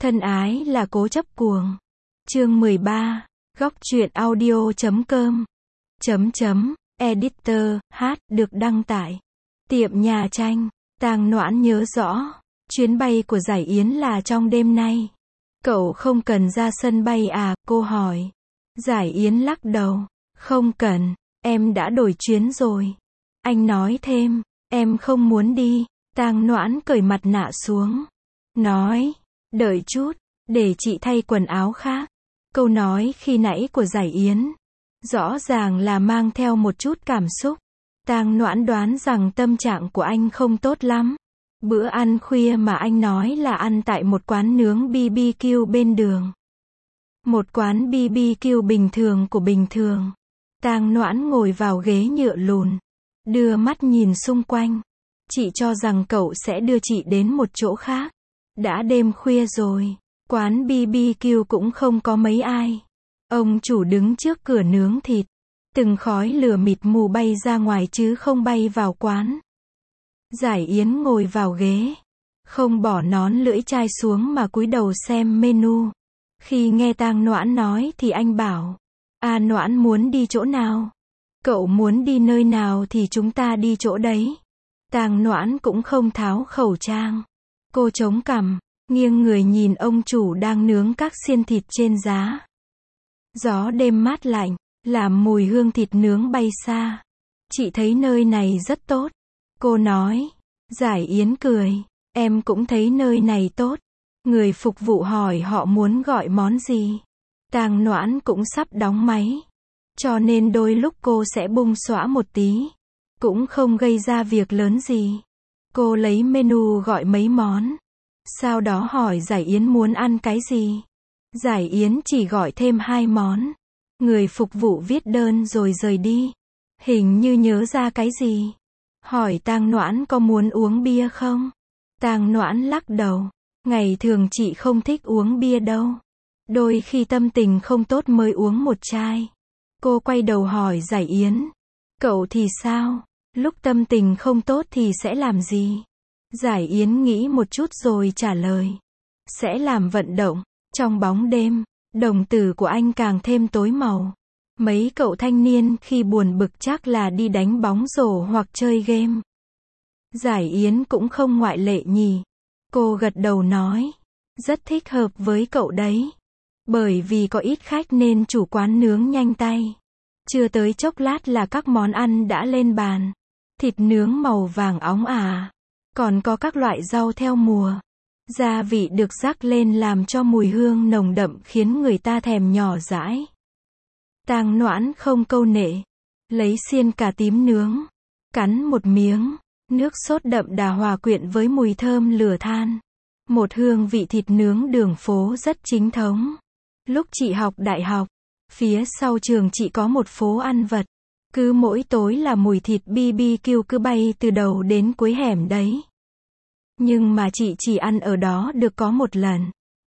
Thân ái là cố chấp cuồng. Chương 13. Góc truyện audio.com. Editor, được đăng tại Tiệm Nhà Tranh. Tang Noãn nhớ rõ, chuyến bay của Giải Yến là trong đêm nay. Cậu không cần ra sân bay à, cô hỏi. Giải Yến lắc đầu. Không cần, em đã đổi chuyến rồi. Anh nói thêm, em không muốn đi. Tang Noãn cởi mặt nạ xuống. Nói, đợi chút, để chị thay quần áo khác. Câu nói khi nãy của Giải Yến rõ ràng là mang theo một chút cảm xúc. Tang Noãn đoán rằng tâm trạng của anh không tốt lắm. Bữa ăn khuya mà anh nói là ăn tại một quán nướng BBQ bên đường. Một quán BBQ bình thường của bình thường. Tang Noãn ngồi vào ghế nhựa lùn, đưa mắt nhìn xung quanh. Chị cho rằng cậu sẽ đưa chị đến một chỗ khác. Đã đêm khuya rồi, quán BBQ cũng không có mấy ai. Ông chủ đứng trước cửa nướng thịt. Từng khói lửa mịt mù bay ra ngoài chứ không bay vào quán. Giải Yến ngồi vào ghế, không bỏ nón lưỡi chai xuống mà cúi đầu xem menu. Khi nghe Tang Noãn nói thì anh bảo, Noãn muốn đi chỗ nào? Cậu muốn đi nơi nào thì chúng ta đi chỗ đấy. Tang Noãn cũng không tháo khẩu trang. Cô chống cằm, nghiêng người nhìn ông chủ đang nướng các xiên thịt trên giá. Gió đêm mát lạnh, làm mùi hương thịt nướng bay xa. Chị thấy nơi này rất tốt. Cô nói. Giải Yến cười. Em cũng thấy nơi này tốt. Người phục vụ hỏi họ muốn gọi món gì. Tang Noãn cũng sắp đóng máy. Cho nên đôi lúc cô sẽ bung xõa một tí. Cũng không gây ra việc lớn gì. Cô lấy menu gọi mấy món. Sau đó hỏi Giải Yến muốn ăn cái gì. Giải Yến chỉ gọi thêm 2 món. Người phục vụ viết đơn rồi rời đi. Hình như nhớ ra cái gì. Hỏi Tang Noãn có muốn uống bia không? Tang Noãn lắc đầu. Ngày thường chị không thích uống bia đâu. Đôi khi tâm tình không tốt mới uống một chai. Cô quay đầu hỏi Giải Yến. Cậu thì sao? Lúc tâm tình không tốt thì sẽ làm gì? Giải Yến nghĩ một chút rồi trả lời. Sẽ làm vận động. Trong bóng đêm, đồng tử của anh càng thêm tối màu. Mấy cậu thanh niên khi buồn bực chắc là đi đánh bóng rổ hoặc chơi game. Giải Yến cũng không ngoại lệ nhỉ. Cô gật đầu nói. Rất thích hợp với cậu đấy. Bởi vì có ít khách nên chủ quán nướng nhanh tay. Chưa tới chốc lát là các món ăn đã lên bàn. Thịt nướng màu vàng óng ả. Còn có các loại rau theo mùa. Gia vị được rắc lên làm cho mùi hương nồng đậm khiến người ta thèm nhỏ dãi. Tang Noãn không câu nệ. Lấy xiên cà tím nướng. Cắn một miếng. Nước sốt đậm đà hòa quyện với mùi thơm lửa than. Một hương vị thịt nướng đường phố rất chính thống. Lúc chị học đại học, phía sau trường chị có một phố ăn vặt. Cứ mỗi tối là mùi thịt BBQ cứ bay từ đầu đến cuối hẻm đấy. Nhưng mà chị chỉ ăn ở đó được có một lần.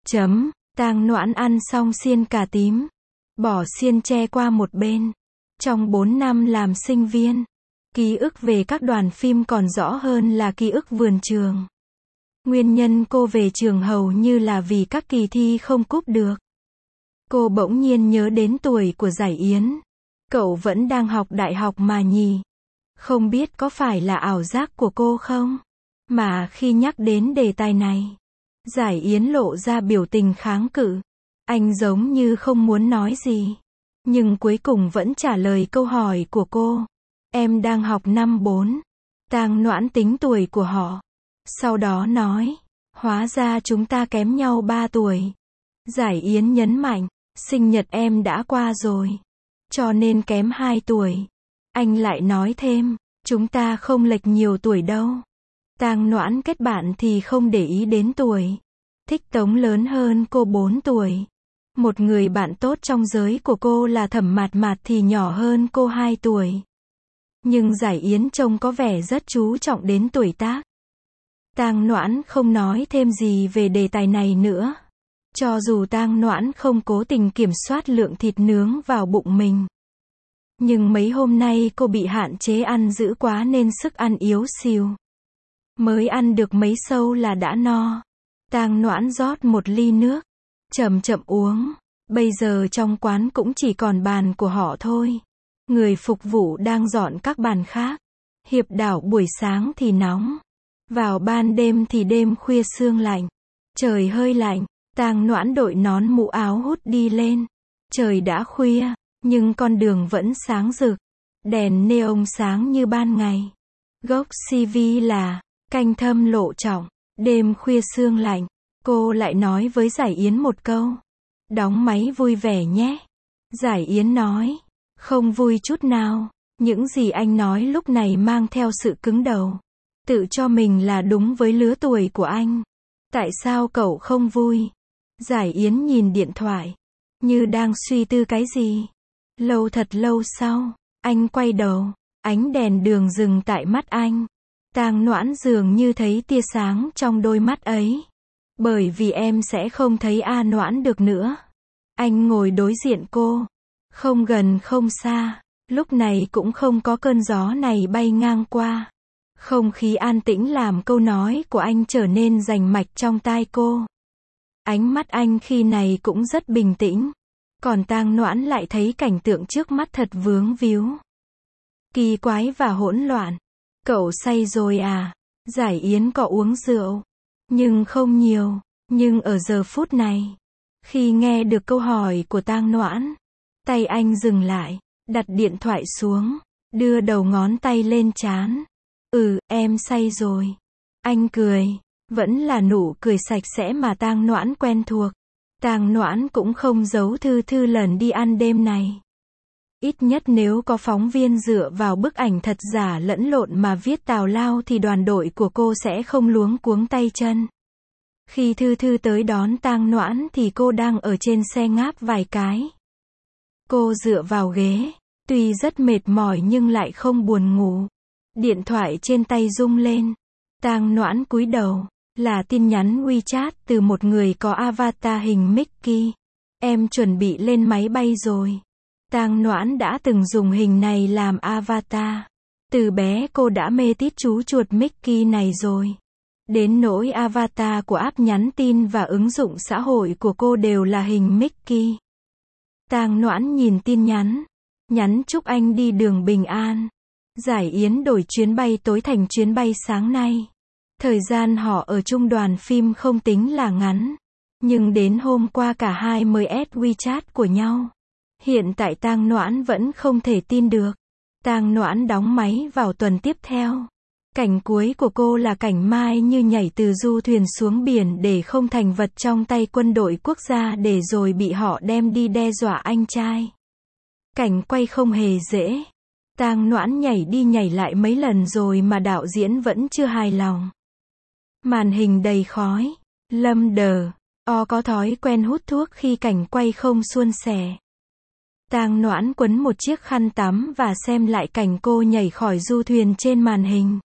Tang Noãn ăn xong xiên cà tím. Bỏ xiên tre qua một bên. Trong 4 năm làm sinh viên, ký ức về các đoàn phim còn rõ hơn là ký ức vườn trường. Nguyên nhân cô về trường hầu như là vì các kỳ thi không cúp được. Cô bỗng nhiên nhớ đến tuổi của Giải Yến. Cậu vẫn đang học đại học mà nhỉ? Không biết có phải là ảo giác của cô không? Mà khi nhắc đến đề tài này, Giải Yến lộ ra biểu tình kháng cự. Anh giống như không muốn nói gì. Nhưng cuối cùng vẫn trả lời câu hỏi của cô. Em đang học năm 4. Tang Noãn tính tuổi của họ. Sau đó nói. Hóa ra chúng ta kém nhau 3 tuổi. Giải Yến nhấn mạnh. Sinh nhật em đã qua rồi. Cho nên kém 2 tuổi. Anh lại nói thêm. Chúng ta không lệch nhiều tuổi đâu. Tang Noãn kết bạn thì không để ý đến tuổi. Thích Tống lớn hơn cô 4 tuổi. Một người bạn tốt trong giới của cô là Thẩm Mạt Mạt thì nhỏ hơn cô 2 tuổi. Nhưng Giải Yến trông có vẻ rất chú trọng đến tuổi tác. Tang Noãn không nói thêm gì về đề tài này nữa. Cho dù Tang Noãn không cố tình kiểm soát lượng thịt nướng vào bụng mình. Nhưng mấy hôm nay cô bị hạn chế ăn dữ quá nên sức ăn yếu xìu. Mới ăn được mấy sâu là đã no. Tang Noãn rót một ly nước, chậm chậm uống. Bây giờ trong quán cũng chỉ còn bàn của họ thôi. Người phục vụ đang dọn các bàn khác. Hiệp đảo buổi sáng thì nóng. Vào ban đêm thì đêm khuya sương lạnh. Trời hơi lạnh, Tang Noãn đội nón mũ áo hút đi lên. Trời đã khuya, nhưng con đường vẫn sáng rực. Đèn neon sáng như ban ngày. Gốc CV là canh thâm lộ trọng. Đêm khuya sương lạnh, cô lại nói với Giải Yến một câu. Đóng máy vui vẻ nhé. Giải Yến nói. Không vui chút nào. Những gì anh nói lúc này mang theo sự cứng đầu. Tự cho mình là đúng với lứa tuổi của anh. Tại sao cậu không vui? Giải Yến nhìn điện thoại. Như đang suy tư cái gì. Lâu thật lâu sau, anh quay đầu. Ánh đèn đường dừng tại mắt anh. Tang Noãn dường như thấy tia sáng trong đôi mắt ấy. Bởi vì em sẽ không thấy A Noãn được nữa. Anh ngồi đối diện cô. Không gần không xa. Lúc này cũng không có cơn gió này bay ngang qua. Không khí an tĩnh làm câu nói của anh trở nên rành mạch trong tai cô. Ánh mắt anh khi này cũng rất bình tĩnh. Còn Tang Noãn lại thấy cảnh tượng trước mắt thật vướng víu. Kỳ quái và hỗn loạn. Cậu say rồi à? Giải Yến có uống rượu. Nhưng không nhiều. Nhưng ở giờ phút này, khi nghe được câu hỏi của Tang Noãn, tay anh dừng lại, đặt điện thoại xuống, đưa đầu ngón tay lên trán. Em say rồi. Anh cười. Vẫn là nụ cười sạch sẽ mà Tang Noãn quen thuộc. Tang Noãn cũng không giấu Thư lần đi ăn đêm này. Ít nhất nếu có phóng viên dựa vào bức ảnh thật giả lẫn lộn mà viết tào lao thì đoàn đội của cô sẽ không luống cuống tay chân. Khi Thư tới đón Tang Noãn thì cô đang ở trên xe ngáp vài cái. Cô dựa vào ghế, tuy rất mệt mỏi nhưng lại không buồn ngủ. Điện thoại trên tay rung lên. Tang Noãn cúi đầu, là tin nhắn WeChat từ một người có avatar hình Mickey. Em chuẩn bị lên máy bay rồi. Tang Noãn đã từng dùng hình này làm avatar. Từ bé cô đã mê tít chú chuột Mickey này rồi. Đến nỗi avatar của app nhắn tin và ứng dụng xã hội của cô đều là hình Mickey. Tang Noãn nhìn tin nhắn. Nhắn chúc anh đi đường bình an. Giải Yến đổi chuyến bay tối thành chuyến bay sáng nay. Thời gian họ ở chung đoàn phim không tính là ngắn. Nhưng đến hôm qua cả hai mới add WeChat của nhau. Hiện tại Tang Noãn vẫn không thể tin được. Tang Noãn đóng máy vào tuần tiếp theo. Cảnh cuối của cô là cảnh Mai Như nhảy từ du thuyền xuống biển để không thành vật trong tay quân đội quốc gia để rồi bị họ đem đi đe dọa anh trai. Cảnh quay không hề dễ. Tang Noãn nhảy đi nhảy lại mấy lần rồi mà đạo diễn vẫn chưa hài lòng. Màn hình đầy khói. Lâm Đờ có thói quen hút thuốc khi cảnh quay không suôn sẻ. Tang Noãn quấn một chiếc khăn tắm và xem lại cảnh cô nhảy khỏi du thuyền trên màn hình.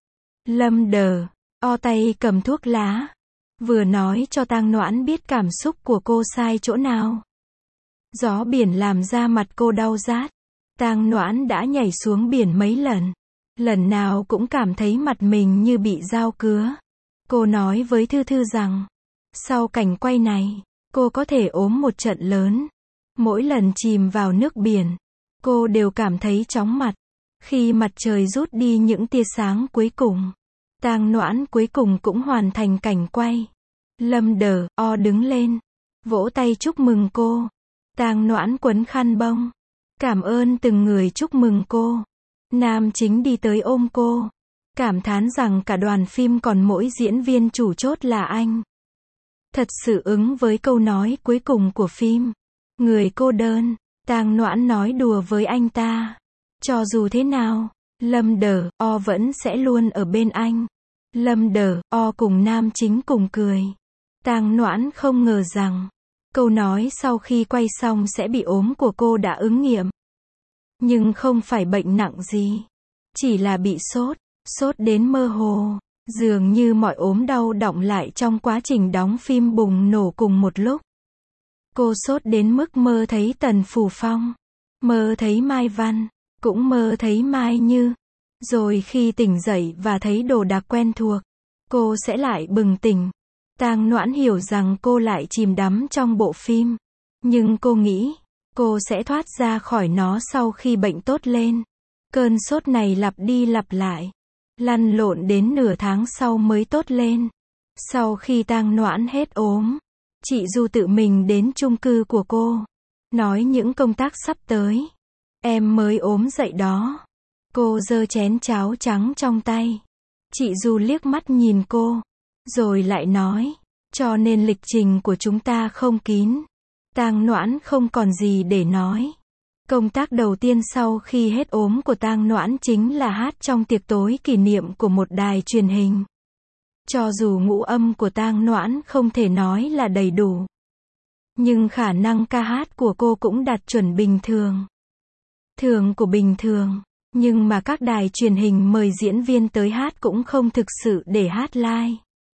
Lâm Đờ tay cầm thuốc lá. Vừa nói cho Tang Noãn biết cảm xúc của cô sai chỗ nào. Gió biển làm da mặt cô đau rát. Tang Noãn đã nhảy xuống biển mấy lần. Lần nào cũng cảm thấy mặt mình như bị dao cứa. Cô nói với Thư rằng, sau cảnh quay này, cô có thể ốm một trận lớn. Mỗi lần chìm vào nước biển, cô đều cảm thấy chóng mặt. Khi mặt trời rút đi những tia sáng cuối cùng, Tang Noãn cuối cùng cũng hoàn thành cảnh quay. Lâm Đờ đứng lên, vỗ tay chúc mừng cô. Tang Noãn quấn khăn bông. Cảm ơn từng người chúc mừng cô. Nam chính đi tới ôm cô. Cảm thán rằng cả đoàn phim còn mỗi diễn viên chủ chốt là anh. Thật sự ứng với câu nói cuối cùng của phim. Người cô đơn. Tang Noãn nói đùa với anh ta. Cho dù thế nào, Lâm Đờ vẫn sẽ luôn ở bên anh. Lâm Đờ cùng nam chính cùng cười. Tang Noãn không ngờ rằng câu nói sau khi quay xong sẽ bị ốm của cô đã ứng nghiệm. Nhưng không phải bệnh nặng gì. Chỉ là bị sốt đến mơ hồ. Dường như mọi ốm đau đọng lại trong quá trình đóng phim bùng nổ cùng một lúc. Cô sốt đến mức mơ thấy Tần Phủ Phong. Mơ thấy Mai Văn. Cũng mơ thấy Mai Như. Rồi khi tỉnh dậy và thấy đồ đạc quen thuộc, cô sẽ lại bừng tỉnh. Tang Noãn hiểu rằng cô lại chìm đắm trong bộ phim. Nhưng cô nghĩ, cô sẽ thoát ra khỏi nó sau khi bệnh tốt lên. Cơn sốt này lặp đi lặp lại. Lăn lộn đến nửa tháng sau mới tốt lên. Sau khi Tang Noãn hết ốm, chị Du tự mình đến chung cư của cô. Nói những công tác sắp tới. Em mới ốm dậy đó. Cô giơ chén cháo trắng trong tay. Chị Du liếc mắt nhìn cô. Rồi lại nói. Cho nên lịch trình của chúng ta không kín. Tang Noãn không còn gì để nói. Công tác đầu tiên sau khi hết ốm của Tang Noãn chính là hát trong tiệc tối kỷ niệm của một đài truyền hình. Cho dù ngũ âm của Tang Noãn không thể nói là đầy đủ, nhưng khả năng ca hát của cô cũng đạt chuẩn bình thường. Thường của bình thường, nhưng mà các đài truyền hình mời diễn viên tới hát cũng không thực sự để hát live.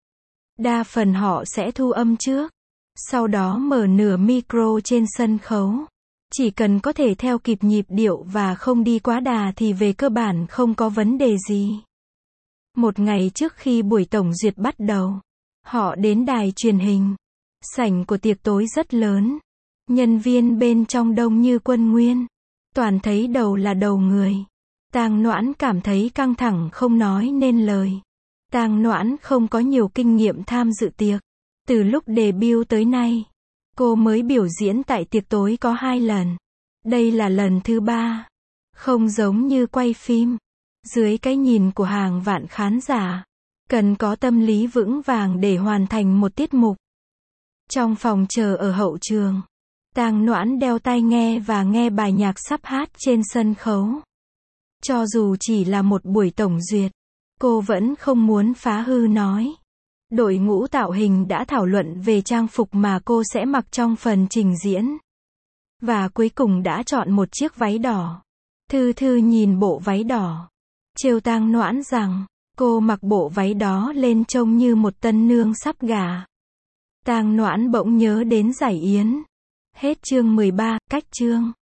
Đa phần họ sẽ thu âm trước, sau đó mở nửa micro trên sân khấu. Chỉ cần có thể theo kịp nhịp điệu và không đi quá đà thì về cơ bản không có vấn đề gì. Một ngày trước khi buổi tổng duyệt bắt đầu, họ đến đài truyền hình. Sảnh của tiệc tối rất lớn. Nhân viên bên trong đông như quân nguyên. Toàn thấy đầu là đầu người. Tang Noãn cảm thấy căng thẳng không nói nên lời. Tang Noãn không có nhiều kinh nghiệm tham dự tiệc. Từ lúc debut tới nay, cô mới biểu diễn tại tiệc tối có 2 lần. Đây là lần thứ 3. Không giống như quay phim. Dưới cái nhìn của hàng vạn khán giả, cần có tâm lý vững vàng để hoàn thành một tiết mục. Trong phòng chờ ở hậu trường, Tang Noãn đeo tai nghe và nghe bài nhạc sắp hát trên sân khấu. Cho dù chỉ là một buổi tổng duyệt, cô vẫn không muốn phá hư nói. Đội ngũ tạo hình đã thảo luận về trang phục mà cô sẽ mặc trong phần trình diễn. Và cuối cùng đã chọn một chiếc váy đỏ. Thư Thư nhìn bộ váy đỏ, trêu Tang Noãn rằng, cô mặc bộ váy đó lên trông như một tân nương sắp gả. Tang Noãn bỗng nhớ đến Giải Yến. Hết chương 13, cách chương.